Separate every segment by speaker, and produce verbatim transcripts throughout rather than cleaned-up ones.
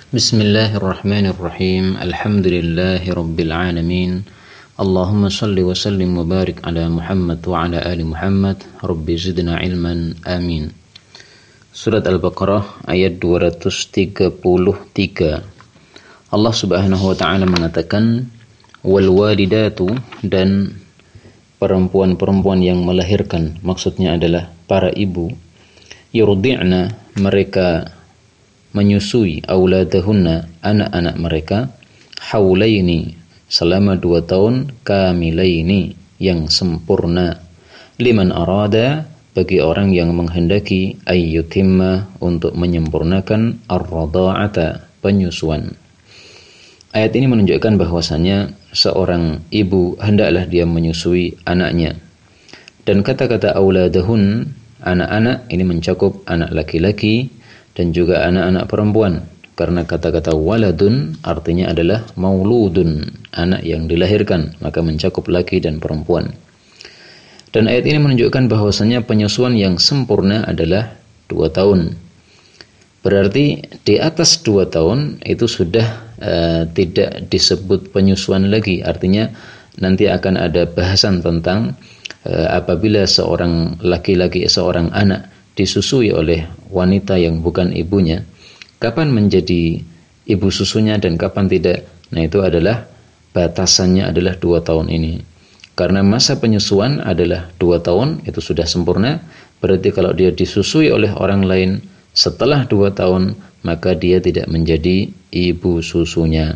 Speaker 1: Bismillahirrahmanirrahim. Alhamdulillahirabbil alamin. Allahumma shalli wa sallim wa barik ala Muhammad wa ala ali Muhammad. Rabbi zidna ilman. Amin. Surat Al-Baqarah ayat dua ratus tiga puluh tiga. Allah Subhanahu wa taala mengatakan wal walidatu, dan perempuan-perempuan yang melahirkan, maksudnya adalah para ibu, yurdi'na, mereka menyusui, auladahunna, anak-anak mereka, haulaini, selama dua tahun, kamilaini, yang sempurna, liman arada, bagi orang yang menghendaki, ayyutimma, untuk menyempurnakan ar-radha'ata, penyusuan. Ayat ini menunjukkan bahwasanya seorang ibu hendaklah dia menyusui anaknya. Dan kata-kata auladahun, anak-anak, ini mencakup anak laki-laki dan juga anak-anak perempuan, karena kata-kata waladun artinya adalah mauludun, anak yang dilahirkan, maka mencakup laki dan perempuan. Dan ayat ini menunjukkan bahwasanya penyusuan yang sempurna adalah dua tahun. Berarti di atas dua tahun itu sudah uh, tidak disebut penyusuan lagi. Artinya nanti akan ada bahasan tentang uh, apabila seorang laki-laki, seorang anak disusui oleh wanita yang bukan ibunya, kapan menjadi ibu susunya dan kapan tidak. Nah, itu adalah batasannya adalah dua tahun ini. Karena masa penyusuan adalah dua tahun, itu sudah sempurna. Berarti kalau dia disusui oleh orang lain setelah dua tahun, maka dia tidak menjadi ibu susunya.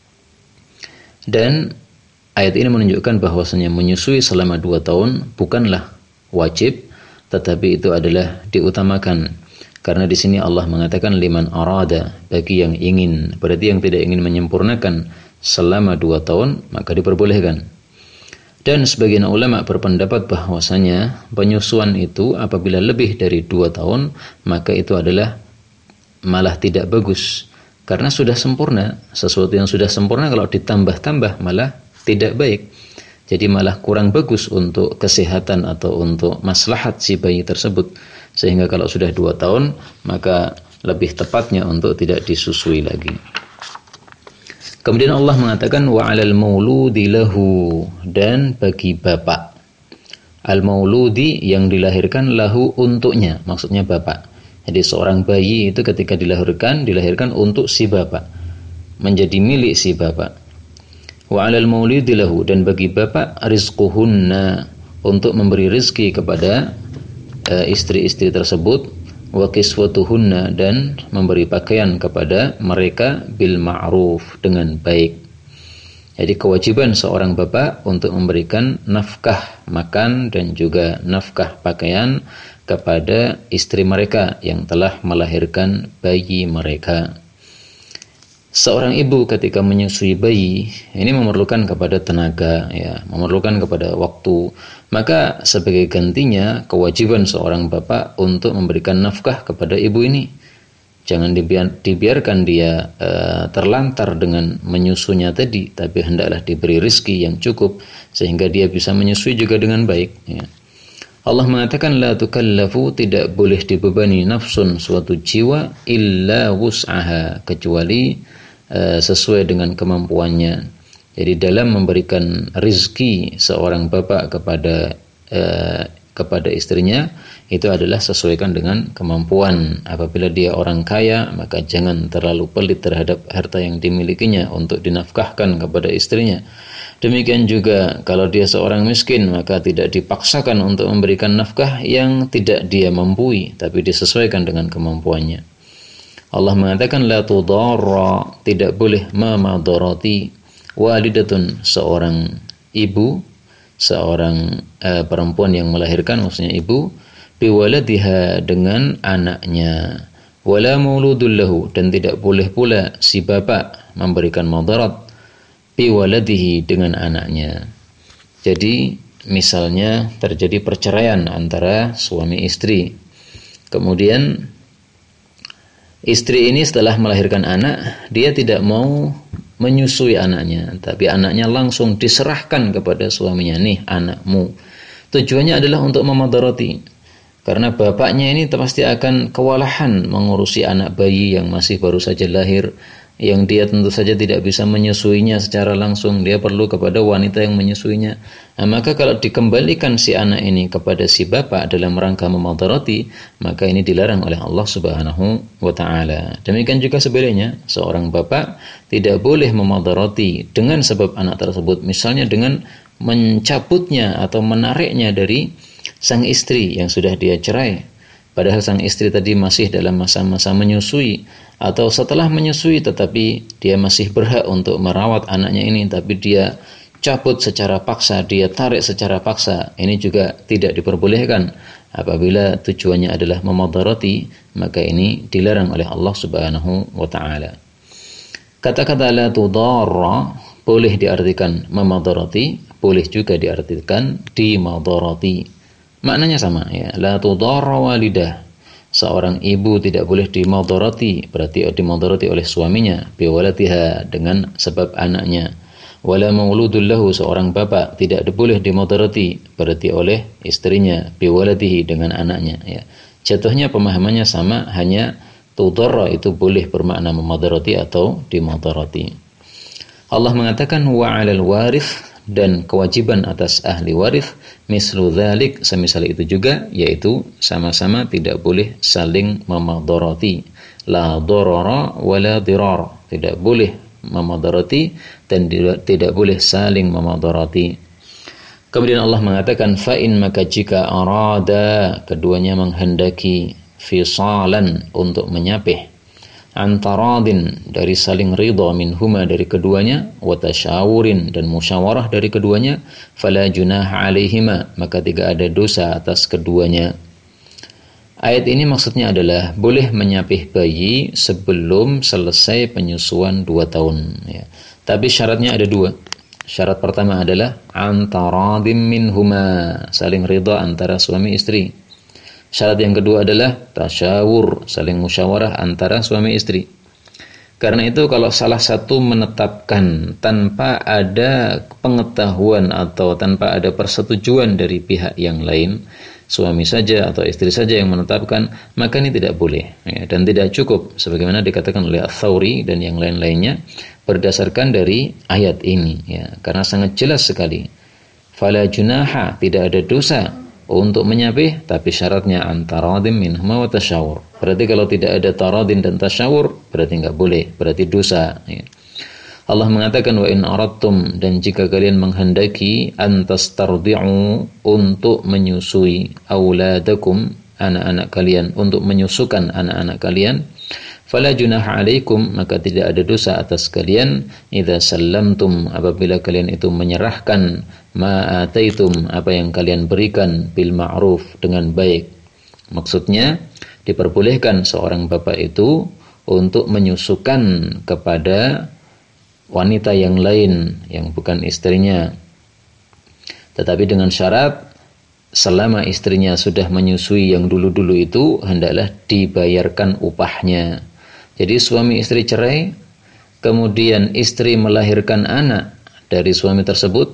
Speaker 1: Dan ayat ini menunjukkan bahwasanya menyusui selama dua tahun bukanlah wajib, tetapi itu adalah diutamakan. Karena di sini Allah mengatakan liman arada, bagi yang ingin. Berarti yang tidak ingin menyempurnakan selama dua tahun, maka diperbolehkan. Dan sebagian ulama berpendapat bahwasanya penyusuan itu apabila lebih dari dua tahun, maka itu adalah malah tidak bagus. Karena sudah sempurna, sesuatu yang sudah sempurna kalau ditambah-tambah malah tidak baik. Jadi malah kurang bagus untuk kesehatan atau untuk maslahat si bayi tersebut. Sehingga kalau sudah dua tahun, maka lebih tepatnya untuk tidak disusui lagi. Kemudian Allah mengatakan wa 'alal mauludi lahu, dan bagi bapak. Al-mauludi, yang dilahirkan, lahu, untuknya, maksudnya bapak. Jadi seorang bayi itu ketika dilahirkan, dilahirkan untuk si bapak, menjadi milik si bapak. Wa 'alal maulidi lahu, dan bagi bapak, rizquhunna, untuk memberi rezeki kepada uh, istri-istri tersebut, wa kiswatuhunna, dan memberi pakaian kepada mereka bil ma'ruf, dengan baik. Jadi kewajiban seorang bapak untuk memberikan nafkah makan dan juga nafkah pakaian kepada istri mereka yang telah melahirkan bayi mereka. Seorang ibu ketika menyusui bayi ini memerlukan kepada tenaga, ya, memerlukan kepada waktu. Maka sebagai gantinya kewajiban seorang bapak untuk memberikan nafkah kepada ibu ini. Jangan dibiar, dibiarkan dia uh, terlantar dengan menyusunya tadi, tapi hendaklah diberi rezeki yang cukup sehingga dia bisa menyusui juga dengan baik, ya. Allah mengatakan la tukallafu, tidak boleh dibebani nafsun, suatu jiwa, illa wus'aha, kecuali sesuai dengan kemampuannya. Jadi dalam memberikan rizki seorang bapak kepada eh, kepada istrinya, itu adalah sesuaikan dengan kemampuan. Apabila dia orang kaya, maka jangan terlalu pelit terhadap harta yang dimilikinya untuk dinafkahkan kepada istrinya. Demikian juga kalau dia seorang miskin, maka tidak dipaksakan untuk memberikan nafkah yang tidak dia mampu, tapi disesuaikan dengan kemampuannya. Allah mengatakan la tudarra, tidak boleh mamadarati walidatun, seorang ibu, seorang uh, perempuan yang melahirkan, maksudnya ibu, biwaladiha, dengan anaknya, wala mauludul lahu, dan tidak boleh pula si bapak memberikan madarat biwaladihi, dengan anaknya. Jadi misalnya terjadi perceraian antara suami istri, kemudian istri ini setelah melahirkan anak, dia tidak mau menyusui anaknya, tapi anaknya langsung diserahkan kepada suaminya, nih anakmu. Tujuannya adalah untuk memadarati, karena bapaknya ini pasti akan kewalahan mengurusi anak bayi yang masih baru saja lahir, yang dia tentu saja tidak bisa menyusuinya secara langsung, dia perlu kepada wanita yang menyusuinya. Nah, maka kalau dikembalikan si anak ini kepada si bapak dalam rangka memadharati, maka ini dilarang oleh Allah Subhanahu wa taala. Demikian juga sebaliknya, seorang bapak tidak boleh memadharati dengan sebab anak tersebut, misalnya dengan mencabutnya atau menariknya dari sang istri yang sudah dia cerai, padahal sang istri tadi masih dalam masa-masa menyusui, atau setelah menyusui tetapi dia masih berhak untuk merawat anaknya ini, tapi dia cabut secara paksa, dia tarik secara paksa. Ini juga tidak diperbolehkan. Apabila tujuannya adalah memadharati, maka ini dilarang oleh Allah Subhanahu wa taala. Kata-kata la tudarra boleh diartikan memadharati, boleh juga diartikan dimadharati. Maknanya sama ya, la tudarra walidah. Seorang ibu tidak boleh dimadharati, berarti dimadharati oleh suaminya, biwaladiha, dengan sebab anaknya. Wala mauludul lahu, seorang bapak tidak boleh dimadharati, berarti oleh istrinya, biwaladihi, dengan anaknya ya. Jatuhnya pemahamannya sama, hanya tudarra itu boleh bermakna memadharati atau dimadharati. Allah mengatakan wa 'alal warith, dan kewajiban atas ahli waris mislu dzalik, semisal itu juga, yaitu sama-sama tidak boleh saling memadharati. La darara wala dirar, tidak boleh memadharati dan tidak boleh saling memadharati. Kemudian Allah mengatakan fa in, maka jika arada, keduanya menghendaki, fisalan, untuk menyapih, antaradin, dari saling ridha, minhuma, dari keduanya, wa tasyawurin, dan musyawarah dari keduanya, fala junaha alaihima, maka tidak ada dosa atas keduanya. Ayat ini maksudnya adalah boleh menyapih bayi sebelum selesai penyusuan dua tahun ya. Tapi syaratnya ada dua. Syarat pertama adalah antaradim minhuma, saling ridha antara suami istri. Syarat yang kedua adalah tasyawur, saling musyawarah antara suami istri. Karena itu kalau salah satu menetapkan tanpa ada pengetahuan atau tanpa ada persetujuan dari pihak yang lain, suami saja atau istri saja yang menetapkan, maka ini tidak boleh ya, dan tidak cukup sebagaimana dikatakan oleh Ats-Tsauri dan yang lain-lainnya berdasarkan dari ayat ini ya, karena sangat jelas sekali. Fala junaha, tidak ada dosa untuk menyapih, tapi syaratnya antaradim minhuma wa tasyawur. Berarti kalau tidak ada taradin dan tasyawur, berarti enggak boleh, berarti dosa ya. Allah mengatakan wa in aradtum, dan jika kalian menghendaki, antastardi'u, untuk menyusui, auladakum, anak-anak kalian, untuk menyusukan anak-anak kalian, fala junaha alaikum, maka tidak ada dosa atas kalian, idza sallamtum, apabila kalian itu menyerahkan, ma ataitum, apa yang kalian berikan, bil ma'ruf, dengan baik. Maksudnya diperbolehkan seorang bapak itu untuk menyusukan kepada wanita yang lain yang bukan istrinya, tetapi dengan syarat selama istrinya sudah menyusui yang dulu-dulu itu, hendaklah dibayarkan upahnya. Jadi suami istri cerai, kemudian istri melahirkan anak dari suami tersebut,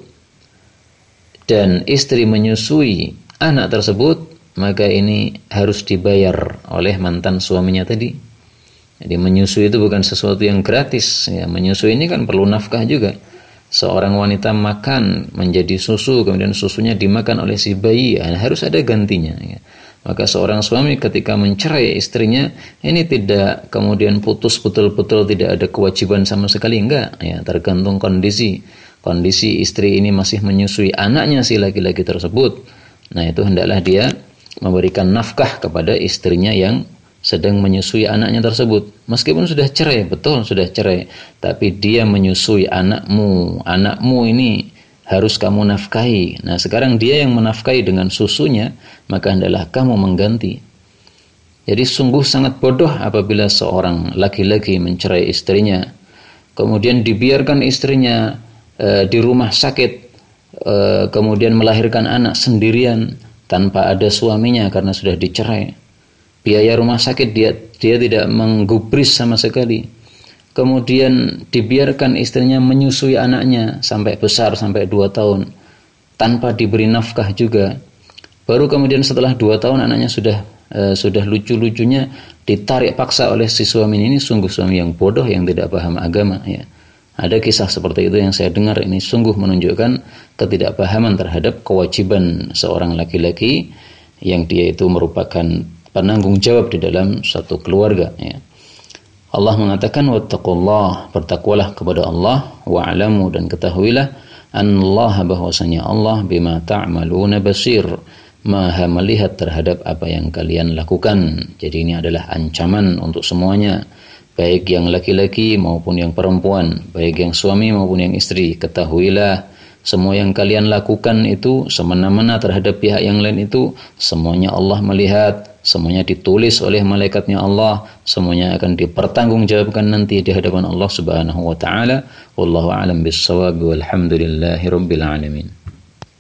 Speaker 1: dan istri menyusui anak tersebut, maka ini harus dibayar oleh mantan suaminya tadi. Jadi menyusui itu bukan sesuatu yang gratis ya. Menyusui ini kan perlu nafkah juga. Seorang wanita makan menjadi susu, kemudian susunya dimakan oleh si bayi, ya, harus ada gantinya ya. Maka seorang suami ketika mencerai istrinya, ini tidak kemudian putus betul-betul, tidak ada kewajiban sama sekali, enggak ya, tergantung kondisi. Kondisi istri ini masih menyusui anaknya si laki-laki tersebut, nah itu hendaklah dia memberikan nafkah kepada istrinya yang sedang menyusui anaknya tersebut. Meskipun sudah cerai, betul sudah cerai, tapi dia menyusui anakmu, anakmu ini harus kamu nafkahi. Nah sekarang dia yang menafkahi dengan susunya, maka hendaklah kamu mengganti. Jadi sungguh sangat bodoh apabila seorang laki-laki mencerai istrinya, kemudian dibiarkan istrinya e, di rumah sakit, e, kemudian melahirkan anak sendirian tanpa ada suaminya karena sudah dicerai. Biaya rumah sakit dia dia tidak menggubris sama sekali. Kemudian dibiarkan istrinya menyusui anaknya sampai besar, sampai dua tahun tanpa diberi nafkah juga. Baru kemudian setelah dua tahun anaknya sudah e, sudah lucu-lucunya ditarik paksa oleh si suami ini, sungguh suami yang bodoh yang tidak paham agama ya. Ada kisah seperti itu yang saya dengar, ini sungguh menunjukkan ketidakpahaman terhadap kewajiban seorang laki-laki yang dia itu merupakan penanggung jawab di dalam satu keluarga ya. Allah mengatakan wattaqullah, bertakwalah kepada Allah, wa'lamu, dan ketahuilah annallaha, bahwasanya Allah bima ta'maluna basir, maha melihat terhadap apa yang kalian lakukan. Jadi ini adalah ancaman untuk semuanya, baik yang laki-laki maupun yang perempuan, baik yang suami maupun yang istri. Ketahuilah semua yang kalian lakukan itu semena-mena terhadap pihak yang lain itu semuanya Allah melihat, semuanya ditulis oleh malaikatnya Allah, semuanya akan dipertanggungjawabkan nanti di hadapan Allah Subhanahu wa taala. Wallahu a'lam bis-shawab, walhamdulillahirabbil alamin.